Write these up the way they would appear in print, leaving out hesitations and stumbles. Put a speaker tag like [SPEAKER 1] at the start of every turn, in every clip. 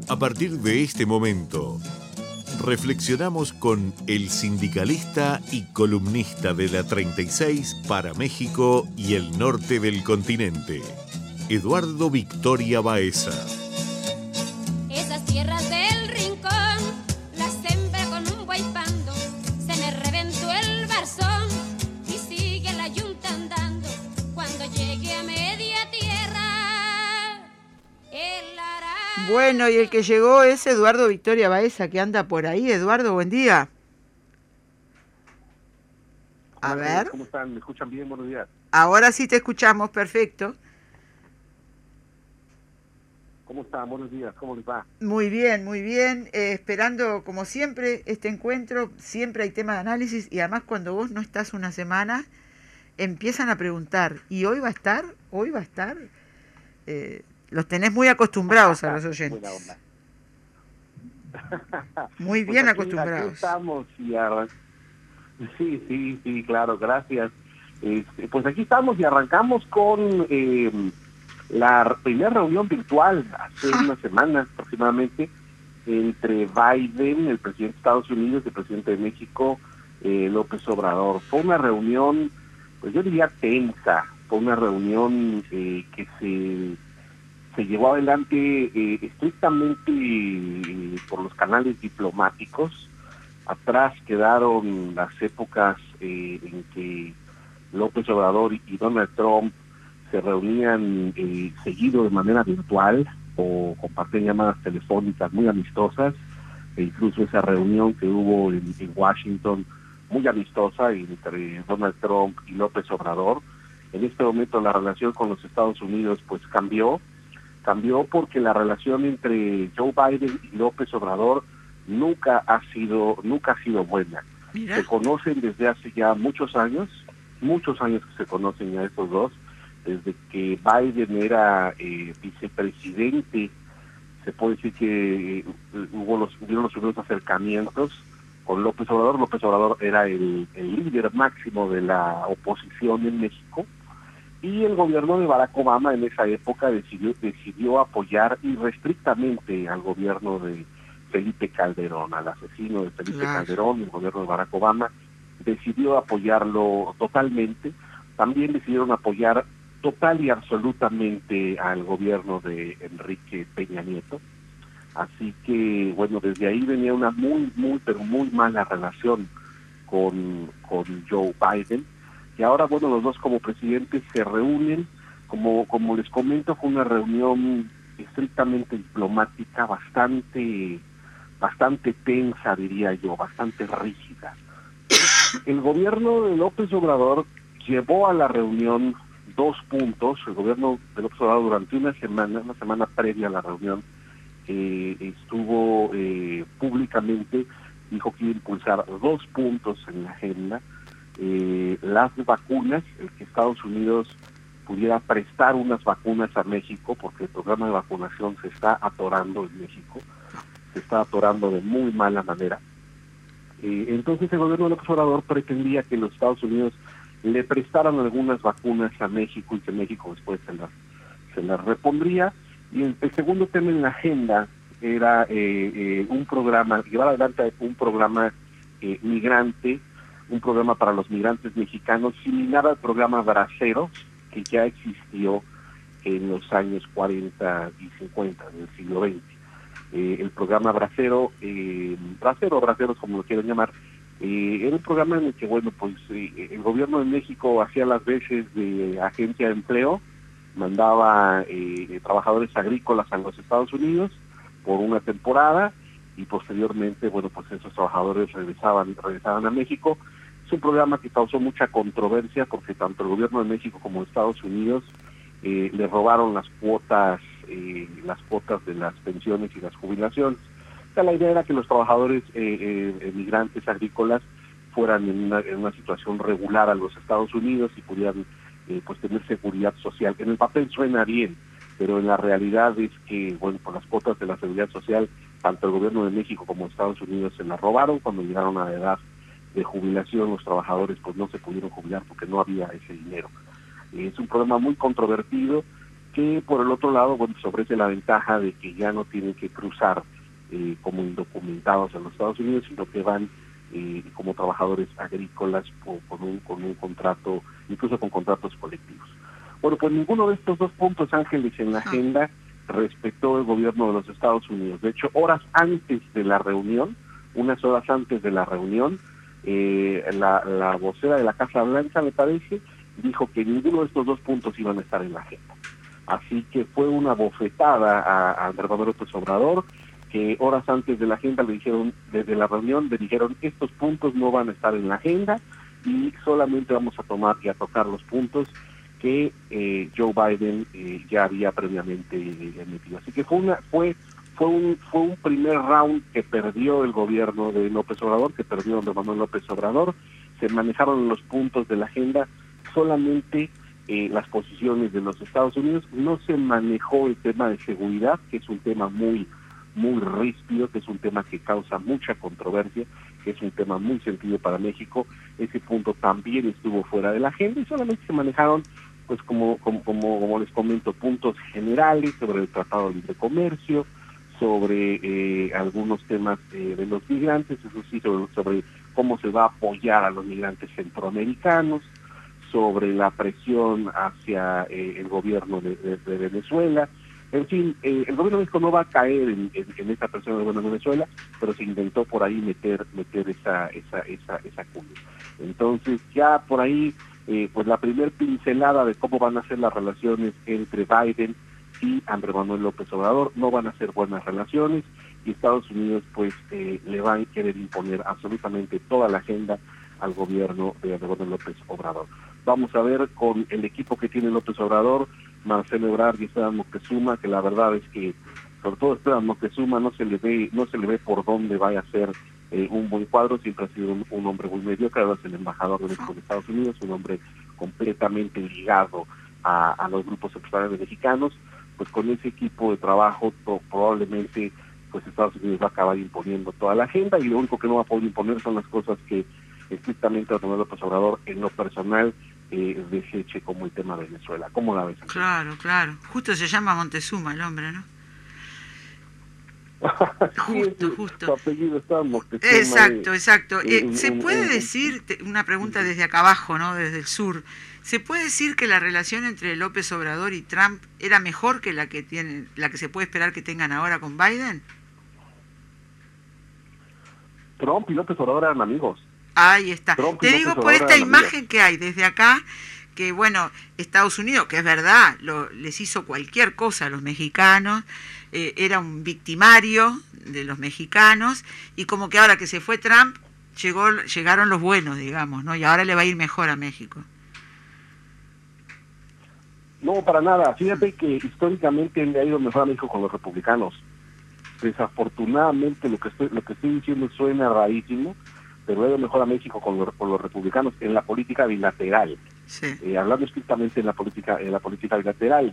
[SPEAKER 1] A partir de este momento, reflexionamos con el sindicalista y columnista de la 36 para México y el norte del continente, Eduardo Victoria Baeza.
[SPEAKER 2] Esas tierras del rincón las sembré con un guaypando, se me reventó el barzón y sigue la yunta andando. Cuando llegue a media tierra, el arado.
[SPEAKER 3] Bueno, y el que llegó es Eduardo Victoria Baeza, que anda por ahí. Eduardo, buen día. A ver.
[SPEAKER 4] ¿Cómo están? ¿Me escuchan bien? Buenos días.
[SPEAKER 3] Ahora sí te escuchamos, perfecto.
[SPEAKER 4] ¿Cómo están? Buenos días. ¿Cómo les va?
[SPEAKER 3] Muy bien, muy bien. Esperando, como siempre, este encuentro. Siempre hay tema de análisis y además cuando vos no estás una semana, empiezan a preguntar. ¿Y hoy va a estar? ¿Hoy va a estar? Los tenés muy acostumbrados a los oyentes.
[SPEAKER 4] Buena onda.
[SPEAKER 3] Muy bien
[SPEAKER 4] Pues
[SPEAKER 3] acostumbrados.
[SPEAKER 4] Aquí estamos y Sí, claro, gracias. Pues aquí estamos y arrancamos con la primera reunión virtual hace una semana aproximadamente entre Biden, el presidente de Estados Unidos, y el presidente de México, López Obrador. Fue una reunión, pues yo diría tensa, fue una reunión que se llevó adelante estrictamente por los canales diplomáticos. Atrás quedaron las épocas en que López Obrador y Donald Trump se reunían seguido de manera virtual o compartían llamadas telefónicas muy amistosas, e incluso esa reunión que hubo en Washington muy amistosa entre Donald Trump y López Obrador. En este momento la relación con los Estados Unidos pues cambió porque la relación entre Joe Biden y López Obrador nunca ha sido buena.
[SPEAKER 3] Mira.
[SPEAKER 4] Se conocen desde hace ya muchos años que se conocen ya estos dos, desde que Biden era vicepresidente. Se puede decir que hubieron los primeros acercamientos con López Obrador. López Obrador era el líder máximo de la oposición en México, y el gobierno de Barack Obama en esa época decidió apoyar irrestrictamente al gobierno de Felipe Calderón, al asesino de Felipe Calderón. El gobierno de Barack Obama decidió apoyarlo totalmente. También decidieron apoyar total y absolutamente al gobierno de Enrique Peña Nieto. Así que, bueno, desde ahí venía una muy mala relación con Joe Biden. Y ahora, bueno, los dos como presidentes se reúnen. Como les comento, fue una reunión estrictamente diplomática, bastante tensa, diría yo, bastante rígida. El gobierno de López Obrador llevó a la reunión 2 puntos. El gobierno de López Obrador durante una semana previa a la reunión, estuvo públicamente, dijo que iba a impulsar 2 puntos en la agenda. Las vacunas, el que Estados Unidos pudiera prestar unas vacunas a México, porque el programa de vacunación se está atorando en México, se está atorando de muy mala manera. Entonces el gobierno de López Obrador pretendía que los Estados Unidos le prestaran algunas vacunas a México y que México después se las repondría. Y el segundo tema en la agenda era un programa, llevar adelante un programa migrante, un programa para los migrantes mexicanos, similar al programa Braceros, que ya existió en los años 40 y 50 del siglo XX. El programa Braceros, como lo quieran llamar, era un programa en el que, bueno, pues el gobierno de México hacía las veces de agencia de empleo, mandaba trabajadores agrícolas a los Estados Unidos por una temporada, y posteriormente, bueno, pues esos trabajadores regresaban a México. Es un programa que causó mucha controversia porque tanto el gobierno de México como Estados Unidos le robaron las cuotas de las pensiones y las jubilaciones. O sea, la idea era que los trabajadores migrantes agrícolas fueran en una situación regular a los Estados Unidos y pudieran pues tener seguridad social. En el papel suena bien, pero en la realidad es que, bueno, por las cuotas de la seguridad social, tanto el gobierno de México como Estados Unidos se las robaron. Cuando llegaron a la edad de jubilación, los trabajadores pues no se pudieron jubilar porque no había ese dinero. Es un problema muy controvertido que por el otro lado, bueno, se ofrece la ventaja de que ya no tienen que cruzar como indocumentados en los Estados Unidos, sino que van como trabajadores agrícolas o con un contrato, incluso con contratos colectivos. Bueno, pues ninguno de estos dos puntos, Ángeles, en la agenda respetó el gobierno de los Estados Unidos. De hecho, horas antes de la reunión, unas horas antes de la reunión, la vocera de la Casa Blanca, me parece, dijo que ninguno de estos dos puntos iban a estar en la agenda. Así que fue una bofetada a Andrés Manuel López Obrador, que horas antes de la agenda le dijeron, desde la reunión le dijeron, estos puntos no van a estar en la agenda y solamente vamos a tomar y a tocar los puntos que Joe Biden ya había previamente emitido. Así que fue un primer round que perdió el gobierno de López Obrador, que perdió Andrés Manuel López Obrador. Se manejaron los puntos de la agenda, solamente las posiciones de los Estados Unidos. No se manejó el tema de seguridad, que es un tema muy ríspido, que es un tema que causa mucha controversia, que es un tema muy sentido para México. Ese punto también estuvo fuera de la agenda y solamente se manejaron, pues como les comento, puntos generales sobre el Tratado de Libre Comercio, sobre algunos temas de los migrantes, eso sí, sobre cómo se va a apoyar a los migrantes centroamericanos, sobre la presión hacia el gobierno de Venezuela. En fin, el gobierno de México no va a caer en esa presión del gobierno de Venezuela, pero se intentó por ahí meter esa cuña. Entonces ya por ahí, pues la primer pincelada de cómo van a ser las relaciones entre Biden y Andrés Manuel López Obrador, no van a ser buenas relaciones, y Estados Unidos pues le van a querer imponer absolutamente toda la agenda al gobierno de Andrés Manuel López Obrador. Vamos a ver con el equipo que tiene López Obrador, Marcelo Ebrard y Esteban Moctezuma, que la verdad es que sobre todo Esteban Moctezuma no se le ve por dónde vaya a ser un buen cuadro. Siempre ha sido un hombre muy mediocre, ahora es el embajador de México en Estados Unidos, un hombre completamente ligado a los grupos empresariales mexicanos. Pues con ese equipo de trabajo probablemente pues Estados Unidos va a acabar imponiendo toda la agenda, y lo único que no va a poder imponer son las cosas que estrictamente Andrés Manuel López Obrador en lo personal deseche, como el tema de Venezuela. ¿Cómo la ves?
[SPEAKER 3] Claro. Justo se llama Montezuma el hombre, ¿no? Justo.
[SPEAKER 4] Su apellido está Moctezuma.
[SPEAKER 3] Exacto. ¿Se puede decir, una pregunta desde acá abajo, ¿no? Desde el sur, ¿se puede decir que la relación entre López Obrador y Trump era mejor que la que se puede esperar que tengan ahora con Biden?
[SPEAKER 4] Trump y López Obrador eran amigos.
[SPEAKER 3] Ahí está. Te digo por esta imagen
[SPEAKER 4] amigos
[SPEAKER 3] que hay desde acá, que bueno, Estados Unidos, que es verdad, les hizo cualquier cosa a los mexicanos, era un victimario de los mexicanos, y como que ahora que se fue Trump, llegaron los buenos, digamos, ¿no? Y ahora le va a ir mejor a México.
[SPEAKER 4] No, para nada. Fíjate que históricamente le ha ido mejor a México con los republicanos. Desafortunadamente lo que estoy diciendo suena rarísimo, pero le ha ido mejor a México con los republicanos en la política bilateral.
[SPEAKER 3] Sí.
[SPEAKER 4] Hablando estrictamente en la política bilateral.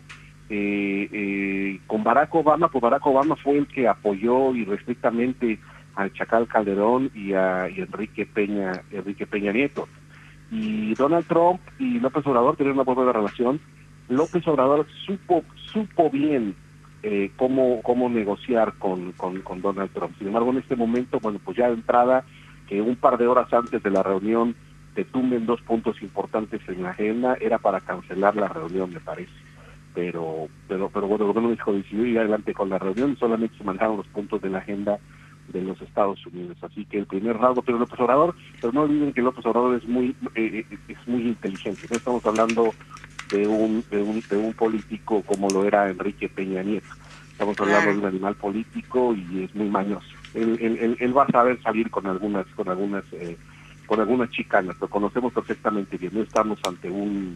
[SPEAKER 4] Con Barack Obama, pues Barack Obama fue el que apoyó irrestrictamente al Chacal Calderón y a Enrique Peña Nieto. Y Donald Trump y López Obrador tenían una buena relación. López Obrador supo bien cómo negociar con Donald Trump. Sin embargo, en este momento, bueno, pues ya de entrada, que un par de horas antes de la reunión te tumben dos puntos importantes en la agenda, era para cancelar la reunión, me parece. Pero bueno, el gobierno dijo, decidió ir adelante con la reunión y solamente se manejaron los puntos de la agenda de los Estados Unidos. Así que el primer rasgo tiene López Obrador, pero no olviden que López Obrador es muy inteligente. No estamos hablando de un político como lo era Enrique Peña Nieto. Estamos hablando de un animal político y es muy mañoso. Él va a saber salir con algunas chicanas, lo conocemos perfectamente bien. No estamos ante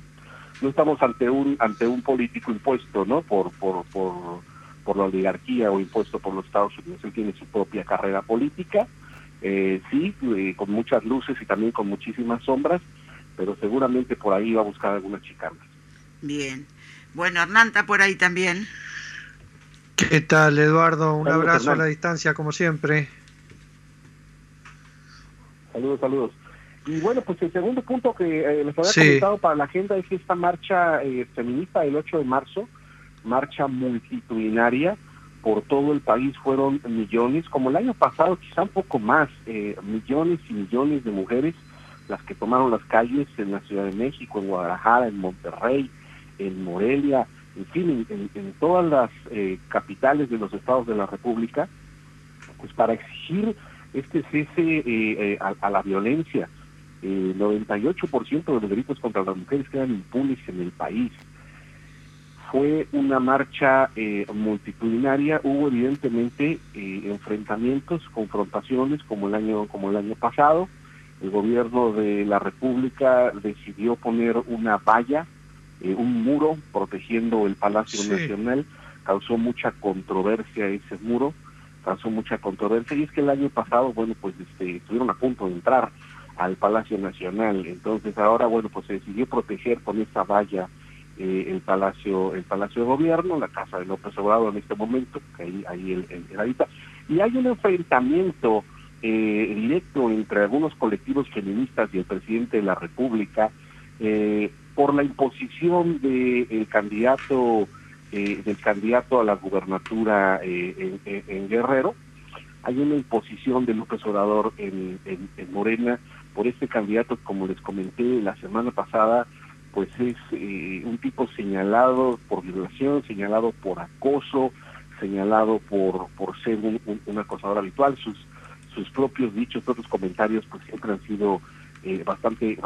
[SPEAKER 4] un político impuesto, ¿no? por la oligarquía o impuesto por los Estados Unidos. Él tiene su propia carrera política, con muchas luces y también con muchísimas sombras, pero seguramente por ahí va a buscar algunas chicanas.
[SPEAKER 3] Bien. Bueno, Hernán está por ahí también.
[SPEAKER 5] ¿Qué tal, Eduardo? Un
[SPEAKER 4] Saludos,
[SPEAKER 5] abrazo
[SPEAKER 4] Hernán.
[SPEAKER 5] a la distancia, como siempre.
[SPEAKER 4] Saludos. Y bueno, pues el segundo punto que les había
[SPEAKER 5] Sí.
[SPEAKER 4] comentado para la agenda es esta marcha feminista del 8 de marzo, marcha multitudinaria por todo el país, fueron millones, como el año pasado, quizá un poco más, millones y millones de mujeres las que tomaron las calles en la Ciudad de México, en Guadalajara, en Monterrey, en Morelia, en fin, en todas las capitales de los estados de la República, pues para exigir este cese a la violencia. 98% de los delitos contra las mujeres quedan impunes en el país. Fue una marcha multitudinaria, hubo evidentemente enfrentamientos, confrontaciones como el año pasado. El gobierno de la República decidió poner una valla, un muro protegiendo el Palacio Nacional. Causó mucha controversia ese muro, y es que el año pasado, bueno, pues estuvieron a punto de entrar al Palacio Nacional. Entonces ahora, bueno, pues se decidió proteger con esa valla el Palacio de Gobierno, la casa de López Obrador en este momento, que ahí él habita. Y hay un enfrentamiento directo entre algunos colectivos feministas y el presidente de la República por la imposición del candidato a la gubernatura en Guerrero. Hay una imposición de López Obrador en Morena por este candidato, como les comenté la semana pasada, pues es un tipo señalado por violación, señalado por acoso, señalado por ser un acosador habitual. Sus propios dichos, propios comentarios, pues siempre han sido bastante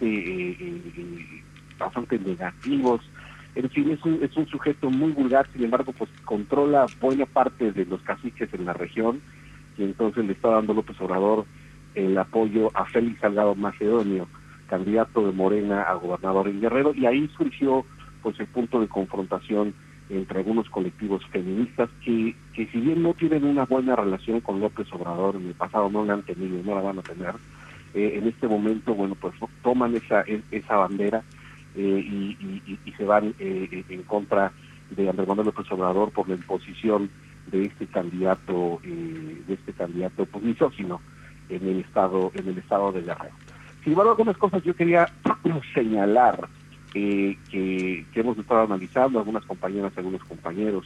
[SPEAKER 4] negativos. En fin, es un sujeto muy vulgar, sin embargo, pues controla buena parte de los caciques en la región, y entonces le está dando López Obrador el apoyo a Félix Salgado Macedonio, candidato de Morena a gobernador en Guerrero, y ahí surgió pues el punto de confrontación entre algunos colectivos feministas que si bien no tienen una buena relación con López Obrador, en el pasado no la han tenido y no la van a tener, en este momento, bueno, pues toman esa bandera y se van en contra de Andrés Manuel López Obrador por la imposición de este candidato pues misógino en el estado de Guerrero. Sin embargo, algunas cosas yo quería señalar que hemos estado analizando, algunas compañeras, algunos compañeros.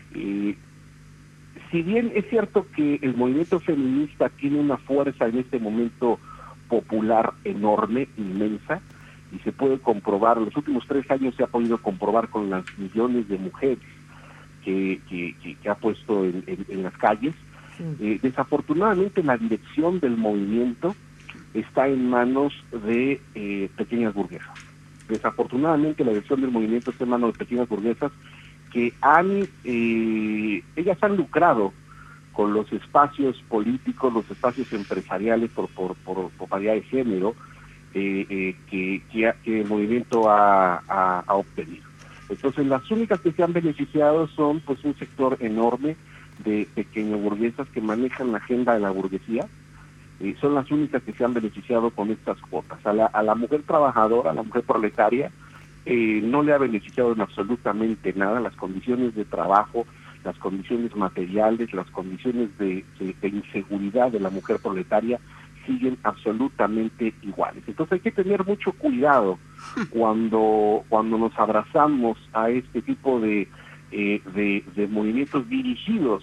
[SPEAKER 4] Si bien es cierto que el movimiento feminista tiene una fuerza en este momento popular enorme, inmensa, y se puede comprobar, en los últimos 3 años se ha podido comprobar con las millones de mujeres que ha puesto en las calles. Desafortunadamente la dirección del movimiento está en manos de pequeñas burguesas. Desafortunadamente la dirección del movimiento está en manos de pequeñas burguesas que ellas han lucrado con los espacios políticos, los espacios empresariales por paridad de género que el movimiento ha obtenido. Entonces las únicas que se han beneficiado son pues un sector enorme de pequeños burguesas que manejan la agenda de la burguesía. Son las únicas que se han beneficiado con estas cuotas. A la mujer trabajadora, a la mujer proletaria, no le ha beneficiado en absolutamente nada. Las condiciones de trabajo, las condiciones materiales, las condiciones de inseguridad de la mujer proletaria siguen absolutamente iguales. Entonces hay que tener mucho cuidado cuando nos abrazamos a este tipo de movimientos dirigidos,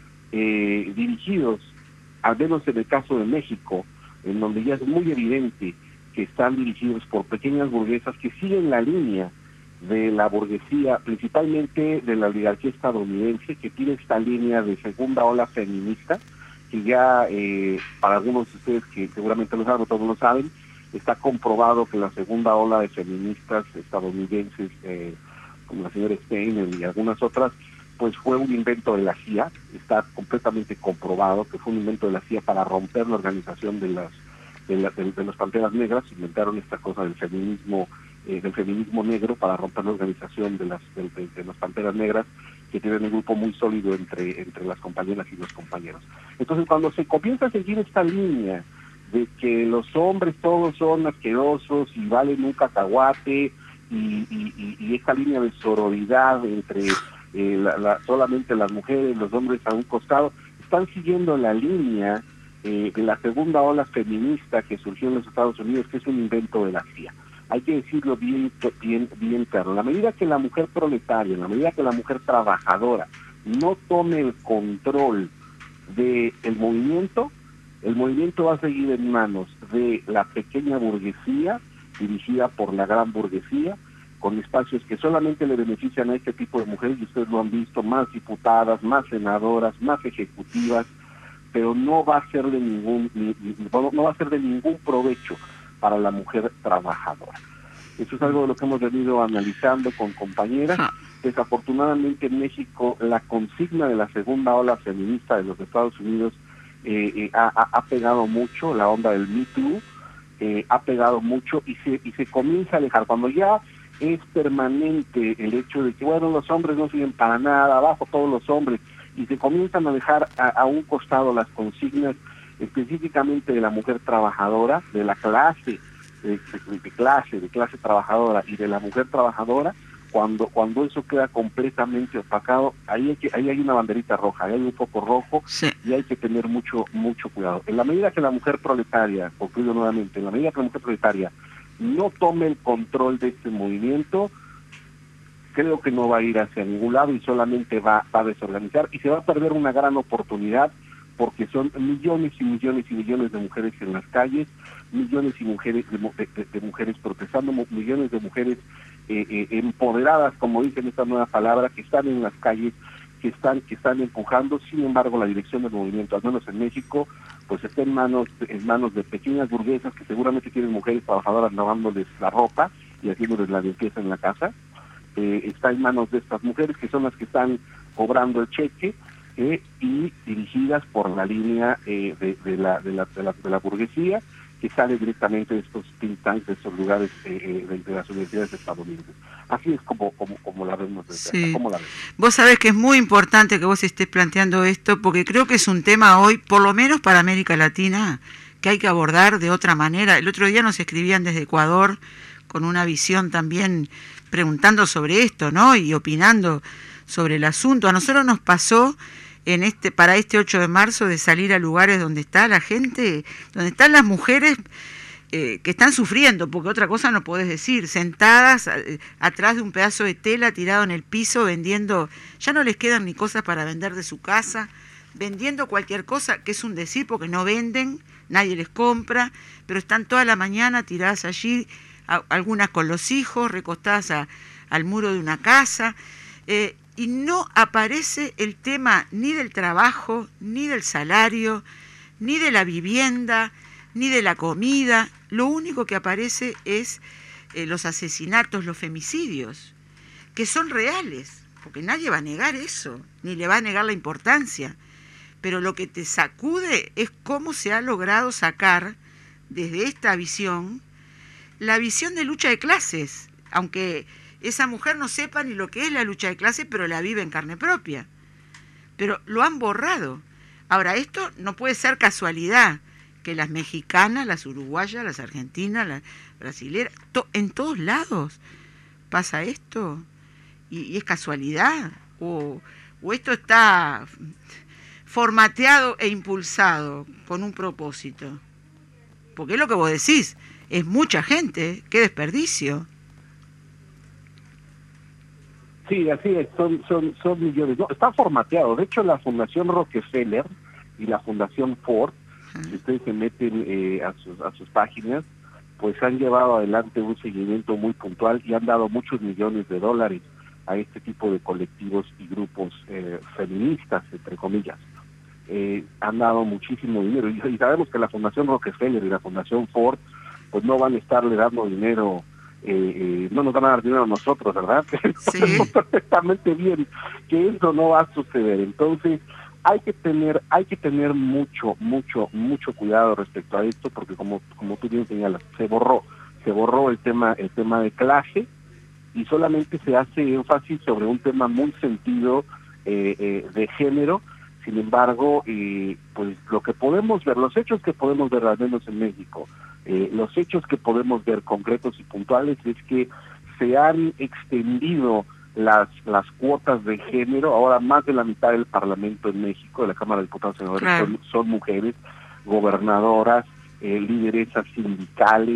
[SPEAKER 4] al menos en el caso de México, en donde ya es muy evidente que están dirigidos por pequeñas burguesas que siguen la línea de la burguesía, principalmente de la oligarquía estadounidense, que tiene esta línea de segunda ola feminista, que ya para algunos de ustedes que seguramente lo saben, todos lo saben, está comprobado que la segunda ola de feministas estadounidenses, como la señora Steiner y algunas otras, pues fue un invento de la CIA. Está completamente comprobado que fue un invento de la CIA para romper la organización de las Panteras Negras. Inventaron esta cosa del feminismo negro para romper la organización de las Panteras Negras, que tienen un grupo muy sólido entre las compañeras y los compañeros. Entonces, cuando se comienza a seguir esta línea de que los hombres todos son asquerosos y valen un cacahuate, y esta línea de sororidad entre solamente las mujeres, los hombres a un costado, están siguiendo la línea de la segunda ola feminista que surgió en los Estados Unidos, que es un invento de la CIA. hay que decirlo bien claro. En la medida que la mujer proletaria, en la medida que la mujer trabajadora no tome el control del movimiento, el movimiento va a seguir en manos de la pequeña burguesía, dirigida por la gran burguesía, con espacios que solamente le benefician a este tipo de mujeres, y ustedes lo han visto, más diputadas, más senadoras, más ejecutivas, pero no va a ser de ningún provecho para la mujer trabajadora. Eso es algo de lo que hemos venido analizando con compañeras. Desafortunadamente en México la consigna de la segunda ola feminista de los Estados Unidos ha pegado mucho, la onda del Me Too ha pegado mucho y se comienza a alejar. Cuando ya es permanente el hecho de que, bueno, los hombres no sirven para nada, abajo todos los hombres, y se comienzan a dejar a un costado las consignas específicamente de la mujer trabajadora, de la clase trabajadora y de la mujer trabajadora, cuando eso queda completamente opacado, ahí hay una banderita roja, ahí hay un foco rojo, sí, y hay que tener mucho cuidado. En la medida que la mujer proletaria, concluyo nuevamente, en la medida que la mujer proletaria no tome el control de este movimiento, creo que no va a ir hacia ningún lado y solamente va a desorganizar y se va a perder una gran oportunidad, porque son millones y millones y millones de mujeres en las calles, millones y mujeres de mujeres protestando, millones de mujeres empoderadas, como dicen esta nueva palabra, que están en las calles, que están empujando. Sin embargo, la dirección del movimiento, al menos en México, pues está en manos de pequeñas burguesas que seguramente tienen mujeres trabajadoras lavándoles la ropa y haciéndoles la limpieza en la casa. Está en manos de estas mujeres, que son las que están cobrando el cheque, y dirigidas por la línea de la burguesía, que sale directamente de estos think tanks, de estos lugares de las universidades estadounidenses. Así es como la vemos desde acá. ¿Cómo la ves?
[SPEAKER 3] Vos sabés que es muy importante que vos estés planteando esto, porque creo que es un tema hoy, por lo menos para América Latina, que hay que abordar de otra manera. El otro día nos escribían desde Ecuador con una visión también preguntando sobre esto, ¿no? Y opinando sobre el asunto. A nosotros nos pasó para este 8 de marzo de salir a lugares donde está la gente, donde están las mujeres que están sufriendo, porque otra cosa no podés decir, sentadas atrás de un pedazo de tela tirado en el piso vendiendo, ya no les quedan ni cosas para vender de su casa, vendiendo cualquier cosa, que es un decir porque no venden, nadie les compra, pero están toda la mañana tiradas allí, algunas con los hijos, recostadas al muro de una casa, y no aparece el tema ni del trabajo, ni del salario, ni de la vivienda, ni de la comida. Lo único que aparece es los asesinatos, los femicidios, que son reales, porque nadie va a negar eso, ni le va a negar la importancia. Pero lo que te sacude es cómo se ha logrado sacar desde esta visión, la visión de lucha de clases, aunque esa mujer no sepa ni lo que es la lucha de clases, pero la vive en carne propia. Pero lo han borrado. Ahora, esto no puede ser casualidad, que las mexicanas, las uruguayas, las argentinas, las brasileras, en todos lados pasa esto, y es casualidad, o esto está formateado e impulsado con un propósito. Porque es lo que vos decís, es mucha gente, qué desperdicio.
[SPEAKER 4] Sí, así es, son millones. No, está formateado. De hecho, la Fundación Rockefeller y la Fundación Ford, si ustedes se meten a sus páginas, pues han llevado adelante un seguimiento muy puntual y han dado muchos millones de dólares a este tipo de colectivos y grupos feministas, entre comillas. Han dado muchísimo dinero y sabemos que la Fundación Rockefeller y la Fundación Ford pues no van a estarle dando dinero, no nos van a dar dinero a nosotros, ¿verdad? Sí. Sabemos perfectamente bien que eso no va a suceder. Entonces hay que tener mucho cuidado respecto a esto, porque como tú bien señalas, se borró el tema de clase y solamente se hace énfasis sobre un tema muy sentido de género. Sin embargo, pues lo que podemos ver, los hechos que podemos ver, al menos en México, los hechos que podemos ver concretos y puntuales es que se han extendido las cuotas de género. Ahora más de la mitad del Parlamento en México, de la Cámara de Diputados y Senadores, claro, son mujeres, gobernadoras, lideresas sindicales,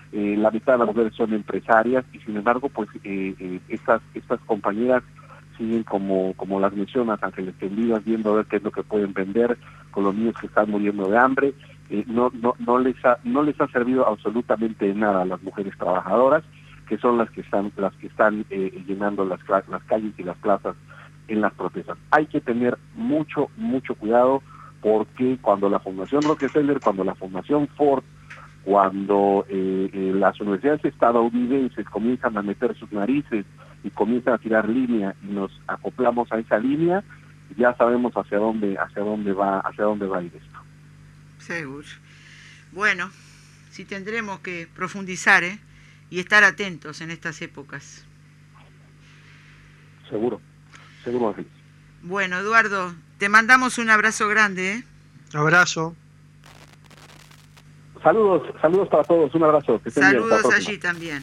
[SPEAKER 4] la mitad de las mujeres son empresarias y sin embargo pues estas compañeras siguen como las mencionas, Ángeles, tendidas, viendo a ver qué es lo que pueden vender con los niños que están muriendo de hambre. No les ha servido absolutamente de nada a las mujeres trabajadoras, que son las que están llenando las calles y las plazas en las protestas. Hay que tener mucho cuidado, porque cuando la Fundación Rockefeller, cuando la Fundación Ford, cuando las universidades estadounidenses comienzan a meter sus narices y comienzan a tirar línea y nos acoplamos a esa línea, ya sabemos hacia dónde va a ir esto.
[SPEAKER 3] Seguro. Bueno, sí tendremos que profundizar, y estar atentos en estas épocas.
[SPEAKER 4] Seguro, Ángeles.
[SPEAKER 3] Bueno, Eduardo, te mandamos un abrazo grande.
[SPEAKER 5] Abrazo.
[SPEAKER 4] Saludos para todos, un abrazo. Que estén bien, hasta la
[SPEAKER 3] Saludos
[SPEAKER 4] próxima.
[SPEAKER 3] allí también.